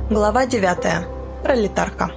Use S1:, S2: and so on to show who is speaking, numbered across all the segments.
S1: Глава 9. Пролетарка.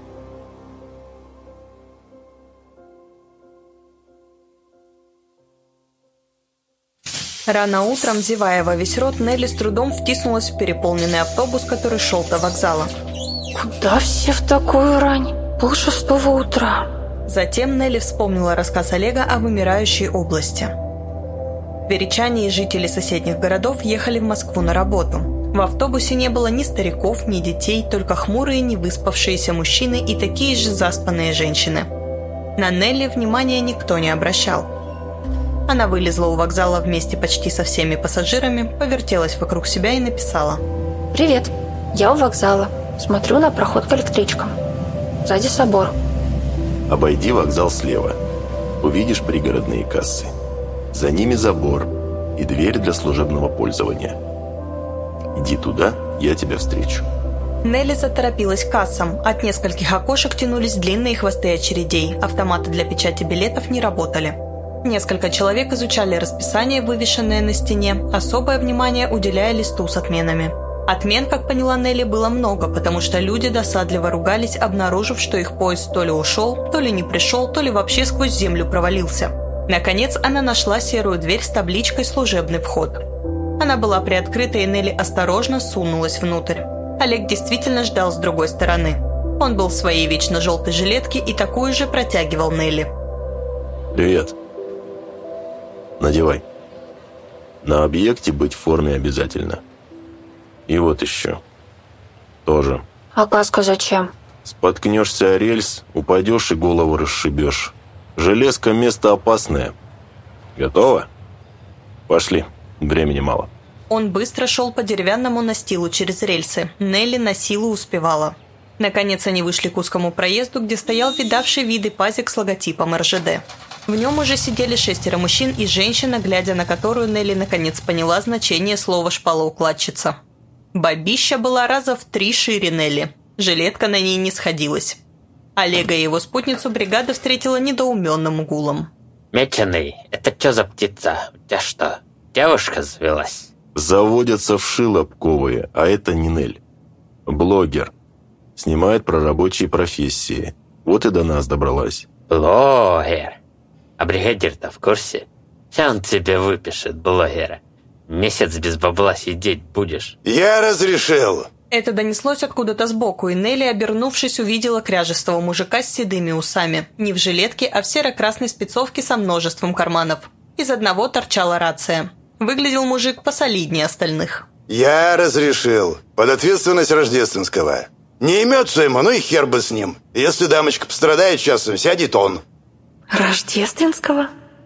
S1: Рано утром, зевая во весь рот, Нелли с трудом втиснулась в переполненный автобус, который шел до вокзала.
S2: «Куда все в такую рань? 5:30 утра».
S1: Затем Нелли вспомнила рассказ Олега о вымирающей области. Тверичане и жители соседних городов ехали в Москву на работу. В автобусе не было ни стариков, ни детей, только хмурые, невыспавшиеся мужчины и такие же заспанные женщины. На Нелли внимания никто не обращал. Она вылезла у вокзала вместе почти со всеми пассажирами, повертелась вокруг себя и написала:
S2: «Привет, я у вокзала. Смотрю на проход к электричкам. Сзади собор».
S3: Обойди вокзал слева. Увидишь пригородные кассы. За ними забор и дверь для служебного пользования. Иди туда, я тебя встречу».
S1: Нелли заторопилась к кассам. От нескольких окошек тянулись длинные хвосты очередей. Автоматы для печати билетов не работали. Несколько человек изучали расписание, вывешенное на стене, особое внимание уделяя листу с отменами. Отмен, как поняла Нелли, было много, потому что люди досадливо ругались, обнаружив, что их поезд то ли ушел, то ли не пришел, то ли вообще сквозь землю провалился. Наконец, она нашла серую дверь с табличкой «Служебный вход». Она была приоткрыта, и Нелли осторожно сунулась внутрь. Олег действительно ждал с другой стороны. Он был в своей вечно желтой жилетке и такую же протягивал Нелли.
S3: «Привет. Надевай. На объекте быть в форме обязательно. И вот еще. Тоже.
S2: А каска зачем?»
S3: Споткнешься о рельс, упадешь и голову расшибешь. Железка – место опасное. Готово? Пошли. Времени мало».
S1: Он быстро шел по деревянному настилу через рельсы. Нелли на силу успевала. Наконец они вышли к узкому проезду, где стоял видавший виды пазик с логотипом РЖД. В нем уже сидели 6 мужчин и женщина, глядя на которую Нелли наконец поняла значение слова «шпалоукладчица». Бабища была раза в 3 шире Нелли. Жилетка на ней не сходилась. Олега и его спутницу бригада встретила недоуменным гулом.
S4: «Меченый, это что за птица? У тебя что, девушка завелась?»
S3: Заводятся вши лобковые, а это не Нель. Блогер. Снимает про рабочие профессии. Вот и до нас добралась.
S4: «Блогер? А бригадир-то в курсе? Сейчас он тебе выпишет блогера. Месяц без бабла сидеть будешь».
S5: «Я разрешил!»
S1: Это донеслось откуда-то сбоку, и Нелли, обернувшись, увидела кряжестого мужика с седыми усами. Не в жилетке, а в серо-красной спецовке со множеством карманов. Из одного торчала рация. Выглядел мужик посолиднее остальных.
S5: «Я разрешил. Под ответственность Рождественского. Не имется ему, ну и хер бы с ним. Если дамочка пострадает часом, сядет он».
S2: «Рождественского?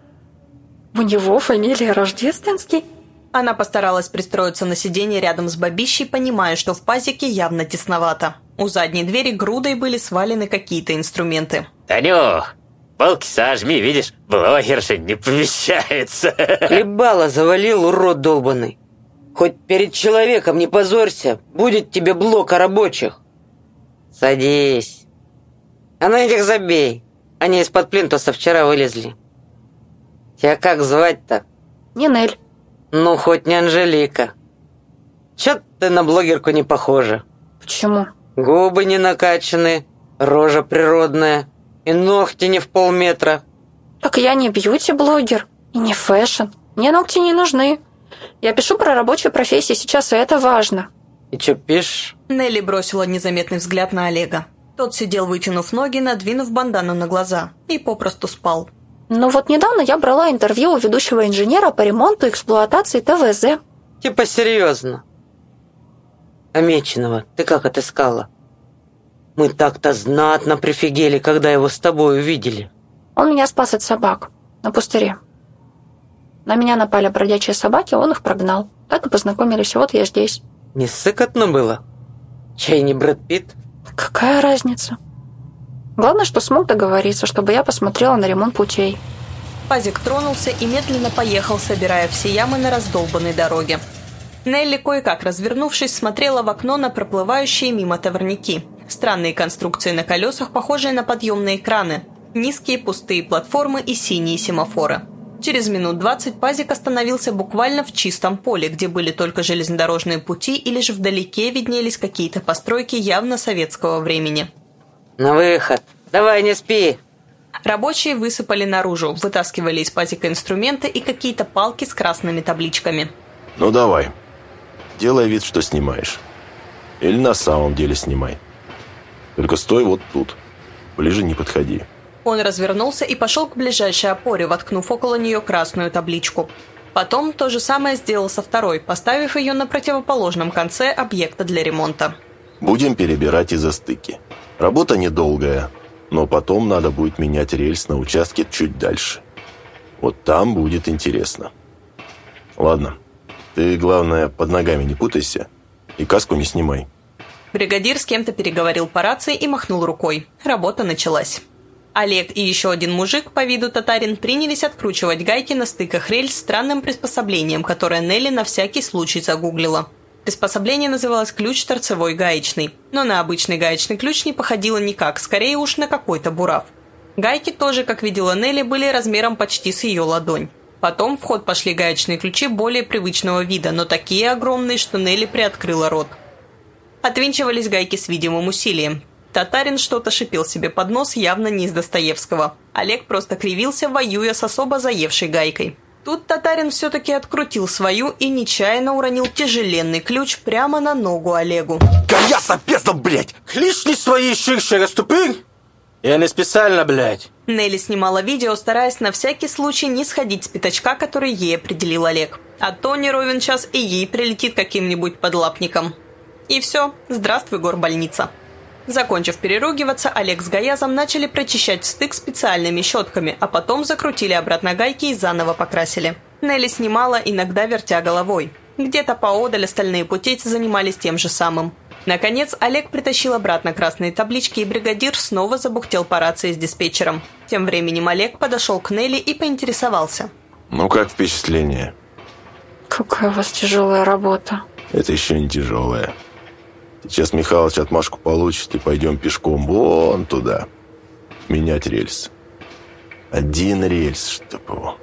S2: У него фамилия Рождественский?»
S1: Она постаралась пристроиться на сиденье рядом с бабищей, понимая, что в пазике явно тесновато. У задней двери грудой были свалены какие-то инструменты.
S4: «Танюх, полки сожми, видишь, блогерша не помещается».
S6: «Хлебало завалил, урод долбаный. Хоть перед человеком не позорься, будет тебе блока рабочих». «Садись. А на этих забей. Они из-под плинтуса вчера вылезли. Тебя как звать-то?»
S2: «Не Нель».
S6: «Ну, хоть не Анжелика. Чё ты на блогерку не похожа?»
S2: «Почему?»
S6: «Губы не накачаны, рожа природная и ногти не в полметра».
S2: «Так я не бьюти-блогер и не фэшн. Мне ногти не нужны. Я пишу про рабочую профессию сейчас, и это важно».
S6: «И чё пишешь?»
S1: Нелли бросила незаметный взгляд на Олега. Тот сидел, вытянув ноги, надвинув бандану на глаза, и попросту спал.
S2: Ну вот недавно я брала интервью у ведущего инженера по ремонту и эксплуатации ТВЗ.
S6: «Типа серьезно? А Меченого ты как отыскала? Мы так-то знатно прифигели, когда его с тобой увидели».
S2: Он меня спас от собак на пустыре. На меня напали бродячие собаки, он их прогнал. Так и познакомились, вот я здесь».
S6: «Не сыкотно было? Чай не Брэд Питт?»
S2: «Какая разница? Главное, что смог договориться, чтобы я посмотрела на ремонт путей».
S1: Пазик тронулся и медленно поехал, собирая все ямы на раздолбанной дороге. Нелли, кое-как развернувшись, смотрела в окно на проплывающие мимо товарняки. Странные конструкции на колесах, похожие на подъемные краны. Низкие пустые платформы и синие семафоры. Через минут 20 пазик остановился буквально в чистом поле, где были только железнодорожные пути, и лишь вдалеке виднелись какие-то постройки явно советского времени.
S6: На выход. Давай, не спи.
S1: Рабочие высыпали наружу, вытаскивали из пазика инструменты и какие-то палки с красными табличками.
S3: Ну давай, делай вид, что снимаешь. Или на самом деле снимай. Только стой вот тут, ближе не подходи.
S1: Он развернулся и пошел к ближайшей опоре, воткнув около нее красную табличку. Потом то же самое сделал со второй, поставив ее на противоположном конце объекта для ремонта.
S3: Будем перебирать из-за стыки. Работа недолгая, но потом надо будет менять рельс на участке чуть дальше. Вот там будет интересно. Ладно, ты, главное, под ногами не путайся и каску не снимай.
S1: Бригадир с кем-то переговорил по рации и махнул рукой. Работа началась. Олег и еще один мужик, по виду татарин, принялись откручивать гайки на стыках рельс странным приспособлением, которое Нелли на всякий случай загуглила. Приспособление называлось ключ торцевой гаечный, но на обычный гаечный ключ не походило никак, скорее уж на какой-то бурав. Гайки тоже, как видела Нелли, были размером почти с ее ладонь. Потом в ход пошли гаечные ключи более привычного вида, но такие огромные, что Нелли приоткрыла рот. Отвинчивались гайки с видимым усилием. Татарин что-то шипел себе под нос, явно не из Достоевского. Олег просто кривился, воюя с особо заевшей гайкой. Тут татарин все-таки открутил свою и нечаянно уронил тяжеленный ключ прямо на ногу Олегу.
S7: Каяса, пизда, блядь! Клични свои ширше раступи! Я не специально, блядь.
S1: Нелли снимала видео, стараясь на всякий случай не сходить с пятачка, который ей определил Олег. А то не ровен час и ей прилетит каким-нибудь подлапником. И все, здравствуй, горбольница. Закончив переругиваться, Олег с Гаязом начали прочищать стык специальными щетками, а потом закрутили обратно гайки и заново покрасили. Нелли снимала, иногда вертя головой. Где-то поодаль остальные путейцы занимались тем же самым. Наконец, Олег притащил обратно красные таблички, и бригадир снова забухтел по рации с диспетчером. Тем временем Олег подошел к Нелли и поинтересовался.
S3: Ну как впечатление?
S2: Какая у вас тяжелая работа.
S3: Это еще не тяжелая. Сейчас Михалыч отмашку получит, и пойдем пешком вон туда. Менять рельс. Один рельс, чтоб его.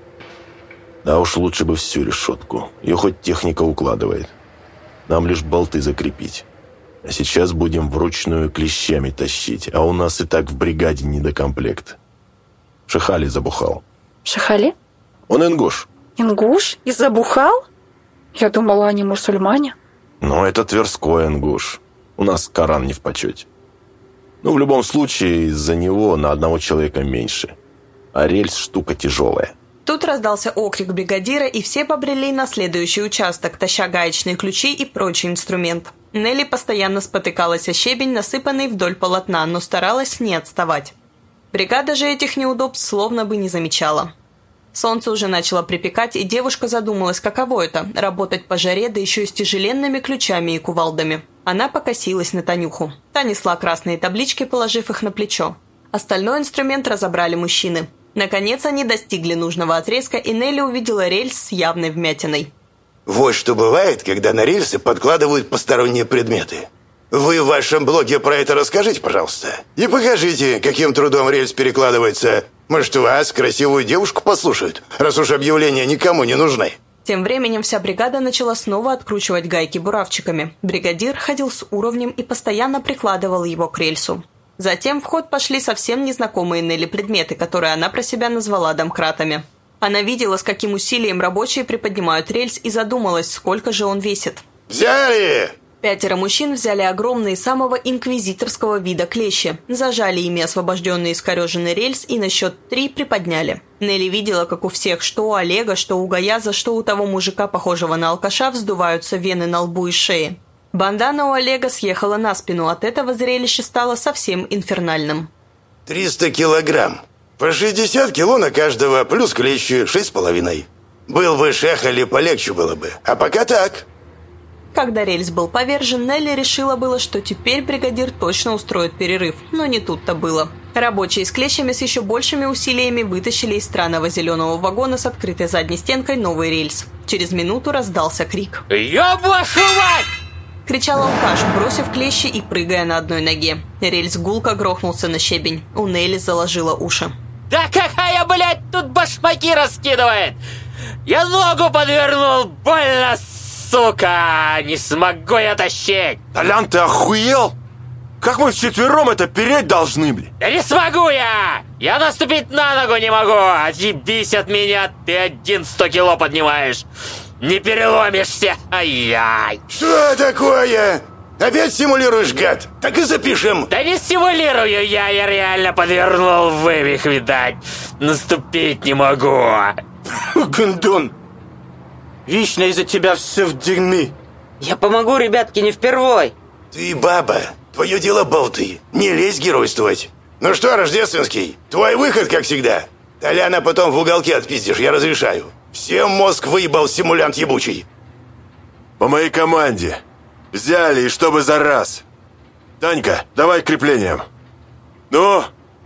S3: Да уж лучше бы всю решетку. Ее хоть техника укладывает. Нам лишь болты закрепить. А сейчас будем вручную клещами тащить. А у нас и так в бригаде недокомплект. Шахали забухал.
S2: Шахали?
S3: Он ингуш.
S2: Ингуш? И забухал? Я думала, они мусульмане.
S3: Но это Тверской ингуш. У нас Коран не в почете. Ну, в любом случае, из-за него на одного человека меньше. А рельс штука тяжелая.
S1: Тут раздался окрик бригадира, и все побрели на следующий участок, таща гаечные ключи и прочий инструмент. Нелли постоянно спотыкалась о щебень, насыпанный вдоль полотна, но старалась не отставать. Бригада же этих неудобств словно бы не замечала. Солнце уже начало припекать, и девушка задумалась, каково это – работать по жаре, да еще и с тяжеленными ключами и кувалдами. Она покосилась на Танюху. Та несла красные таблички, положив их на плечо. Остальной инструмент разобрали мужчины. Наконец они достигли нужного отрезка, и Нелли увидела рельс с явной вмятиной.
S5: Вот что бывает, когда на рельсы подкладывают посторонние предметы. Вы в вашем блоге про это расскажите, пожалуйста. И покажите, каким трудом рельс перекладывается. Может, вас, красивую девушку, послушают, раз уж объявления никому не нужны.
S1: Тем временем вся бригада начала снова откручивать гайки буравчиками. Бригадир ходил с уровнем и постоянно прикладывал его к рельсу. Затем в ход пошли совсем незнакомые Нелли предметы, которые она про себя назвала домкратами. Она видела, с каким усилием рабочие приподнимают рельс, и задумалась, сколько же он весит.
S5: «Взяли!»
S1: 5 мужчин взяли огромные самого инквизиторского вида клещи, зажали ими освобожденный искореженный рельс и на счет 3 приподняли. Нелли видела, как у всех, что у Олега, что у Гаяза, что у того мужика, похожего на алкаша, вздуваются вены на лбу и шее. Бандана у Олега съехала на спину, от этого зрелище стало совсем инфернальным.
S5: 300 килограмм. По 60 кило на каждого, плюс клещи 6,5. Был бы Шахали, полегче было бы. А пока так.
S1: Когда рельс был повержен, Нелли решила было, что теперь бригадир точно устроит перерыв, но не тут-то было. Рабочие с клещами с еще большими усилиями вытащили из странного зеленого вагона с открытой задней стенкой новый рельс. Через минуту раздался крик.
S4: «Ёб вашу мать!»
S1: — кричал алкаш, бросив клещи и прыгая на одной ноге. Рельс гулко грохнулся на щебень. У Нелли заложило уши.
S4: Да какая, блядь, тут башмаки раскидывает! Я ногу подвернул, больно, сука! Не смогу я тащить!
S8: Толян, ты охуел? Как мы вчетвером это переть должны, блядь?
S4: Да не смогу я! Я наступить на ногу не могу! Отъебись от меня, ты один 100 кило поднимаешь! Не переломишься! Ай-яй!
S5: Что такое? Опять симулируешь, гад? Так и запишем.
S4: Да не симулирую я реально подвернул вывих, видать. Наступить не могу.
S7: Гондон, вечно из-за тебя все в дерьме.
S6: Я помогу, ребятки, не впервой.
S5: Ты баба, твое дело болты. Не лезь геройствовать. Ну что, Рождественский, твой выход, как всегда. Толяна потом в уголке отпиздишь, я разрешаю. Всем мозг выебал симулянт ебучий.
S8: По моей команде. Взяли, и чтобы за раз. Танька, давай к креплениям. Ну,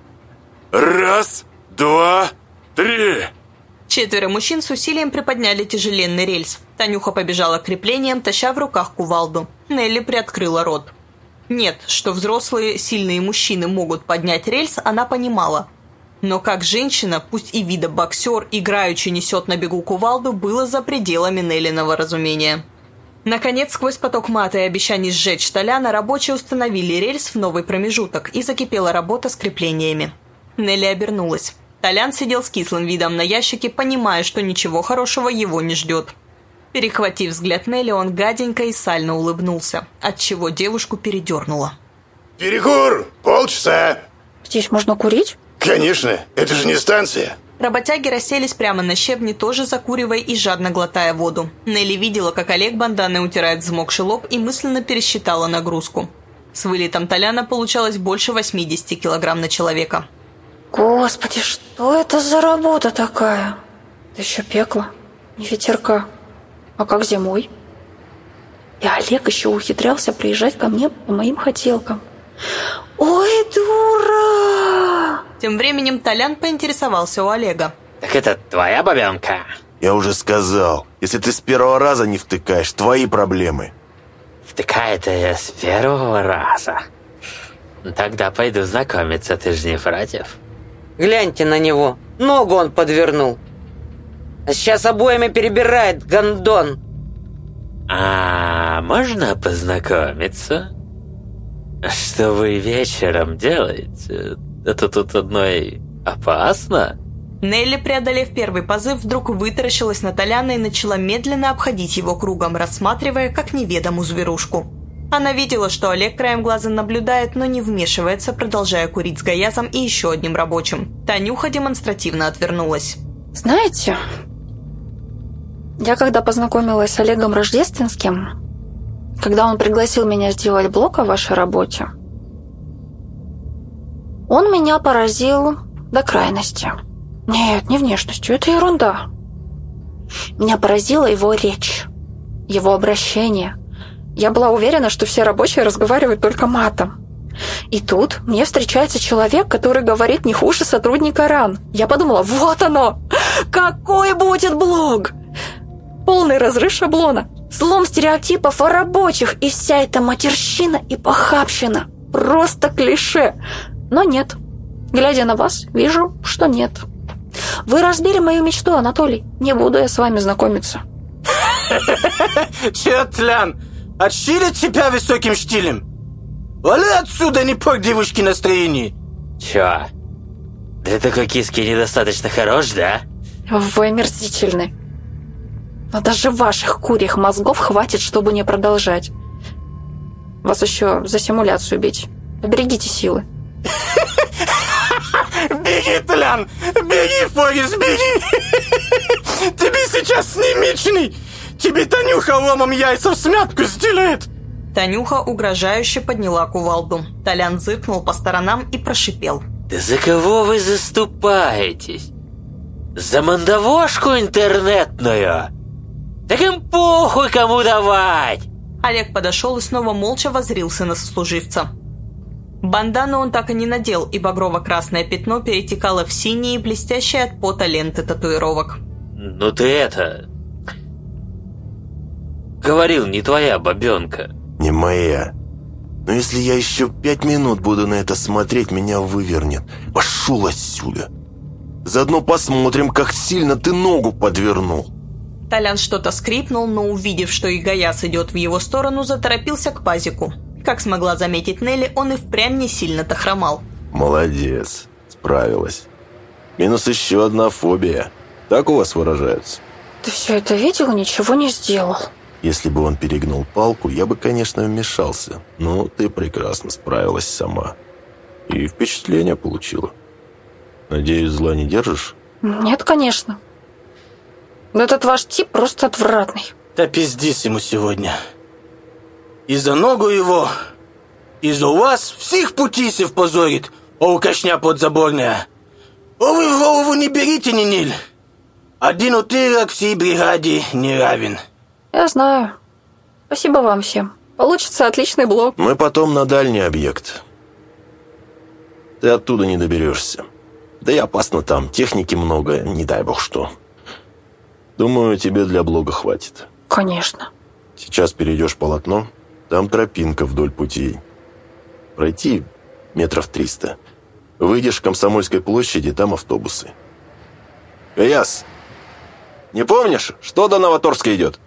S8: 1, 2, 3.
S1: 4 мужчин с усилием приподняли тяжеленный рельс. Танюха побежала к креплениям, таща в руках кувалду. Нелли приоткрыла рот. Нет, что взрослые, сильные мужчины могут поднять рельс, она понимала. Но как женщина, пусть и вида боксер, играючи несет на бегу кувалду, было за пределами Неллиного разумения. Наконец, сквозь поток мата и обещаний сжечь Толяна, рабочие установили рельс в новый промежуток, и закипела работа с креплениями. Нелли обернулась. Толян сидел с кислым видом на ящике, понимая, что ничего хорошего его не ждет. Перехватив взгляд Нелли, он гаденько и сально улыбнулся, отчего девушку передернуло.
S5: Перекур! Полчаса.
S2: Здесь можно курить?
S5: Конечно, это же не станция.
S1: Работяги расселись прямо на щебне, тоже закуривая и жадно глотая воду. Нелли видела, как Олег банданой утирает взмокший лоб, и мысленно пересчитала нагрузку. С вылетом Толяна получалось больше 80 килограмм на человека.
S2: Господи, что это за работа такая? Да еще пекло, не ветерка. А как зимой? И Олег еще ухитрялся приезжать ко мне по моим хотелкам. Ой, дура!
S1: Тем временем Толян поинтересовался у Олега.
S4: Так это твоя бабенка?
S8: Я уже сказал, если ты с первого раза не втыкаешь, твои проблемы.
S4: Втыкает ее с первого раза. Тогда пойду знакомиться, ты же не против?
S6: Гляньте на него. Ногу он подвернул. А сейчас обоями перебирает, гондон.
S4: А можно познакомиться? Что вы вечером делаете? Это тут одной опасно?
S1: Нелли, преодолев первый позыв, вдруг вытаращилась на Толяна и начала медленно обходить его кругом, рассматривая как неведомую зверушку. Она видела, что Олег краем глаза наблюдает, но не вмешивается, продолжая курить с Гаязом и еще одним рабочим. Танюха демонстративно отвернулась.
S2: Знаете, я когда познакомилась с Олегом Рождественским, когда он пригласил меня сделать блог о вашей работе, он меня поразил до крайности. Нет, не внешностью, это ерунда. Меня поразила его речь, его обращение. Я была уверена, что все рабочие разговаривают только матом. И тут мне встречается человек, который говорит не хуже сотрудника РАН. Я подумала, вот оно! Какой будет блог! Полный разрыв шаблона, слом стереотипов о рабочих и вся эта матерщина и похабщина. Просто клише. Но нет. Глядя на вас, вижу, что нет. Вы разбили мою мечту, Анатолий. Не буду я с вами знакомиться.
S7: Че, Толян, отшили тебя высоким штилем? Вали отсюда, не порт девушке настроение.
S4: Чё? Для такой киски недостаточно хорош, да?
S2: Вы омерзительны. Но даже ваших курьих мозгов хватит, чтобы не продолжать. Вас еще за симуляцию бить. Поберегите силы.
S7: Беги, Толян, беги, Фогис, беги. Тебе сейчас немечный. Тебе Танюха ломом яйца в смятку сделает.
S1: Танюха угрожающе подняла кувалду. Толян зыркнул по сторонам и прошипел.
S4: Да за кого вы заступаетесь? За мандавошку интернетную? Так им похуй кому давать!
S1: Олег подошел и снова молча воззрился на сослуживца. Бандану он так и не надел, и багрово-красное пятно перетекало в синие, блестящие от пота ленты татуировок.
S4: Ну ты это... Говорил, не твоя бабенка.
S8: Не моя. Но если я еще 5 минут буду на это смотреть, меня вывернет. Пошел отсюда. Заодно посмотрим, как сильно ты ногу подвернул.
S1: Толян что-то скрипнул, но, увидев, что Игаяс идет в его сторону, заторопился к пазику. Как смогла заметить Нелли, он и впрямь не сильно-то хромал.
S3: Молодец, справилась. Минус еще одна фобия. Так у вас выражаются?
S2: Ты все это видел и ничего не сделал.
S3: Если бы он перегнул палку, я бы, конечно, вмешался. Но ты прекрасно справилась сама. И впечатление получила. Надеюсь, зла не держишь?
S2: Нет, конечно. Но этот ваш тип просто отвратный.
S7: Да пиздись ему сегодня. И за ногу его, и за вас всех путисев позорит, алкашня подзаборная. О, вы в голову не берите, Ниниль. Один утырок всей бригаде не равен.
S2: Я знаю. Спасибо вам всем. Получится отличный блог.
S3: Мы потом на дальний объект. Ты оттуда не доберешься. Да и опасно там, техники много, не дай бог что. Думаю, тебе для блога хватит.
S2: Конечно.
S3: Сейчас перейдешь полотно, там тропинка вдоль путей. Пройти метров 300. Выйдешь к Комсомольской площади, там автобусы. Гаяс, не помнишь, что до Новоторска идет?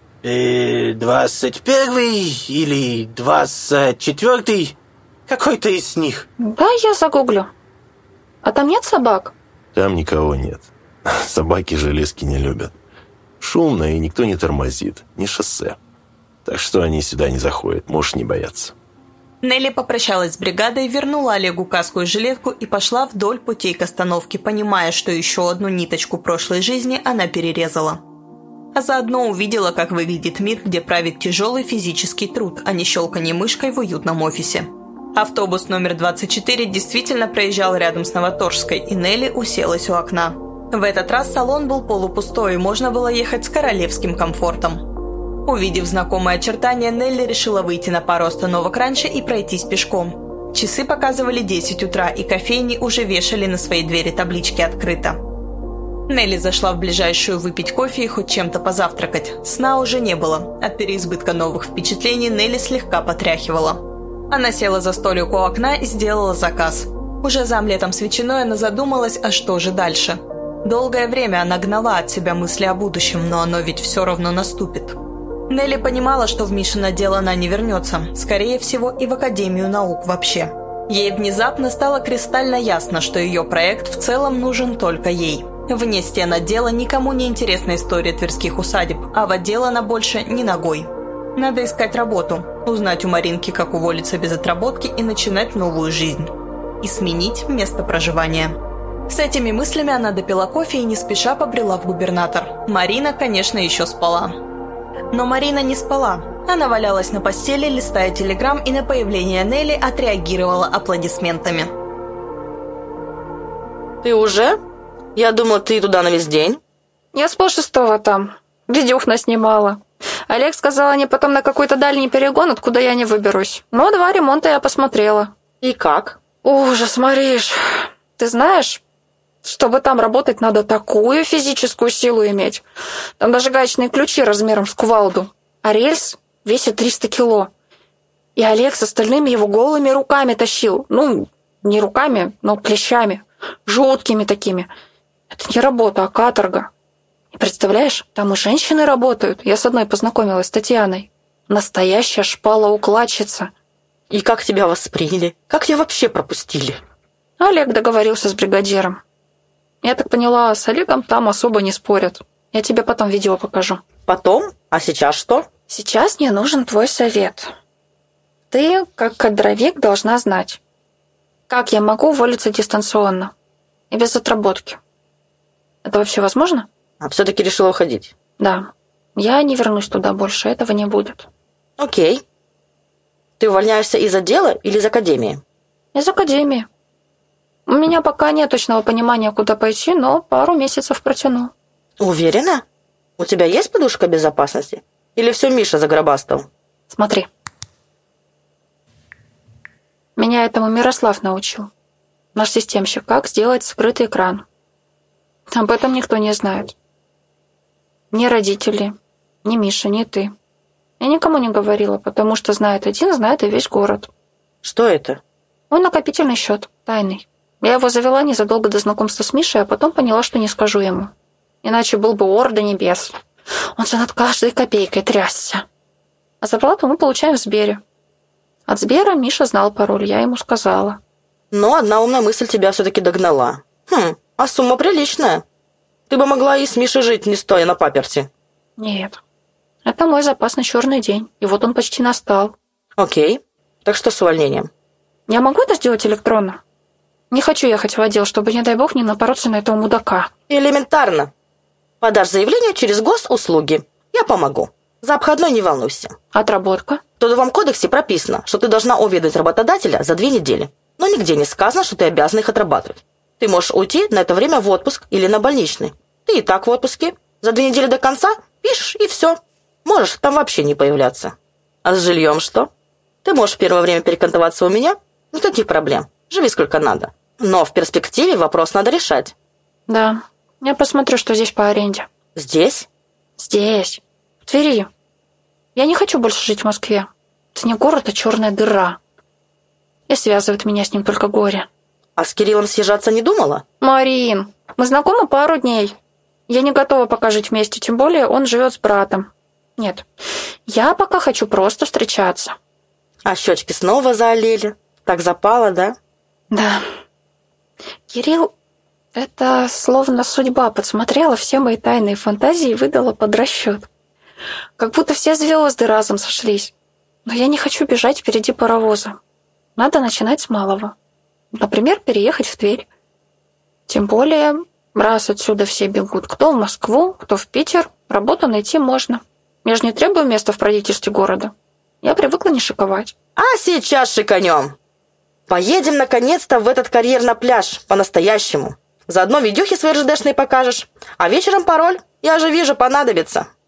S7: 21-й или 24-й? Какой-то из них.
S2: Да, я загуглю. А там нет собак?
S3: Там никого нет. Собаки железки не любят. Шумно, и никто не тормозит, не шоссе. Так что они сюда не заходят, можешь не бояться.
S1: Нелли попрощалась с бригадой, вернула Олегу каску и жилетку и пошла вдоль путей к остановке, понимая, что еще одну ниточку прошлой жизни она перерезала. А заодно увидела, как выглядит мир, где правит тяжелый физический труд, а не щелканье мышкой в уютном офисе. Автобус номер 24 действительно проезжал рядом с Новоторжской, и Нелли уселась у окна. В этот раз салон был полупустой, и можно было ехать с королевским комфортом. Увидев знакомые очертания, Нелли решила выйти на пару остановок раньше и пройтись пешком. Часы показывали 10 утра, и кофейни уже вешали на свои двери таблички «Открыто». Нелли зашла в ближайшую выпить кофе и хоть чем-то позавтракать. Сна уже не было. От переизбытка новых впечатлений Нелли слегка потряхивала. Она села за столик у окна и сделала заказ. Уже за омлетом с ветчиной она задумалась, а что же дальше. Долгое время она гнала от себя мысли о будущем, но оно ведь все равно наступит. Нелли понимала, что в Мишино дело она не вернется, скорее всего, и в Академию наук вообще. Ей внезапно стало кристально ясно, что ее проект в целом нужен только ей. Вне стен отдела никому не интересна история тверских усадеб, а в отдел она больше ни ногой. Надо искать работу, узнать у Маринки, как уволиться без отработки и начинать новую жизнь. И сменить место проживания. С этими мыслями она допила кофе и не спеша побрела в губернатор. Марина, конечно, еще спала. Но Марина не спала. Она валялась на постели, листая телеграм, и на появление Нелли отреагировала аплодисментами.
S9: Ты уже? Я думала, ты туда на весь день.
S2: Я с полшестого там. Видюх наснимала. Олег сказал, они потом на какой-то дальний перегон, откуда я не выберусь. Но 2 ремонта я посмотрела.
S9: И как?
S2: Ужас, Мариш. Ты знаешь, чтобы там работать, надо такую физическую силу иметь. Там даже гаечные ключи размером с кувалду. А рельс весит 300 кило. И Олег с остальными его голыми руками тащил. Ну, не руками, но плечами. Жуткими такими. Это не работа, а каторга. И представляешь, там и женщины работают. Я с одной познакомилась, с Татьяной. Настоящая шпала-укладчица.
S9: И как тебя восприняли? Как тебя вообще пропустили?
S2: Олег договорился с бригадиром. Я так поняла, с Олегом там особо не спорят. Я тебе потом видео покажу.
S9: Потом? А сейчас что?
S2: Сейчас мне нужен твой совет. Ты, как кадровик, должна знать, как я могу уволиться дистанционно и без отработки. Это вообще возможно?
S9: А все-таки решила уходить?
S2: Да. Я не вернусь туда больше, этого не будет.
S9: Окей. Ты увольняешься из отдела или из академии?
S2: Из академии. У меня пока нет точного понимания, куда пойти, но пару месяцев протяну.
S9: Уверена? У тебя есть подушка безопасности? Или все Миша загробастал?
S2: Смотри. Меня этому Мирослав научил. Наш системщик, как сделать скрытый экран. Об этом никто не знает. Ни родители, ни Миша, ни ты. Я никому не говорила, потому что знает один, знает и весь город.
S9: Что это?
S2: Мой накопительный счет, тайный. Я его завела незадолго до знакомства с Мишей, а потом поняла, что не скажу ему. Иначе был бы ор до небес. Он же над каждой копейкой трясся. А зарплату мы получаем в Сбере. От Сбера Миша знал пароль, я ему сказала.
S9: Но одна умная мысль тебя все-таки догнала. А сумма приличная. Ты бы могла и с Мишей жить, не стоя на паперти.
S2: Нет. Это мой запас на черный день. И вот он почти настал.
S9: Окей. Так что с увольнением?
S2: Я могу это сделать электронно? Не хочу ехать в отдел, чтобы, не дай бог, не напороться на этого мудака.
S9: Элементарно. Подашь заявление через госуслуги. Я помогу. За обходной не волнуйся.
S2: Отработка?
S9: В Трудовом кодексе прописано, что ты должна уведомить работодателя за 2 недели. Но нигде не сказано, что ты обязана их отрабатывать. Ты можешь уйти на это время в отпуск или на больничный. Ты и так в отпуске. За 2 недели до конца пишешь, и все. Можешь там вообще не появляться. А с жильем что? Ты можешь в первое время перекантоваться у меня. Никаких проблем. Живи сколько надо. Но в перспективе вопрос надо решать.
S2: Да. Я посмотрю, что здесь по аренде.
S9: Здесь?
S2: Здесь. В Твери. Я не хочу больше жить в Москве. Это не город, а черная дыра. И связывает меня с ним только горе.
S9: А с Кириллом съезжаться не думала?
S2: Марин, мы знакомы пару дней. Я не готова пока жить вместе, тем более он живет с братом. Нет, я пока хочу просто встречаться.
S9: А щечки снова заолели. Так запало, да?
S2: Да. Кирилл, это словно судьба подсмотрела все мои тайные фантазии и выдала под расчет. Как будто все звезды разом сошлись. Но я не хочу бежать впереди паровоза. Надо начинать с малого. Например, переехать в Тверь. Тем более, раз отсюда все бегут, кто в Москву, кто в Питер, работу найти можно. Я же не требую места в правительстве города. Я привыкла не шиковать.
S9: А сейчас шиканем. Поедем, наконец-то, в этот карьер на пляж, по-настоящему. Заодно видюхи свои РЖДшные покажешь. А вечером пароль, я же вижу, понадобится.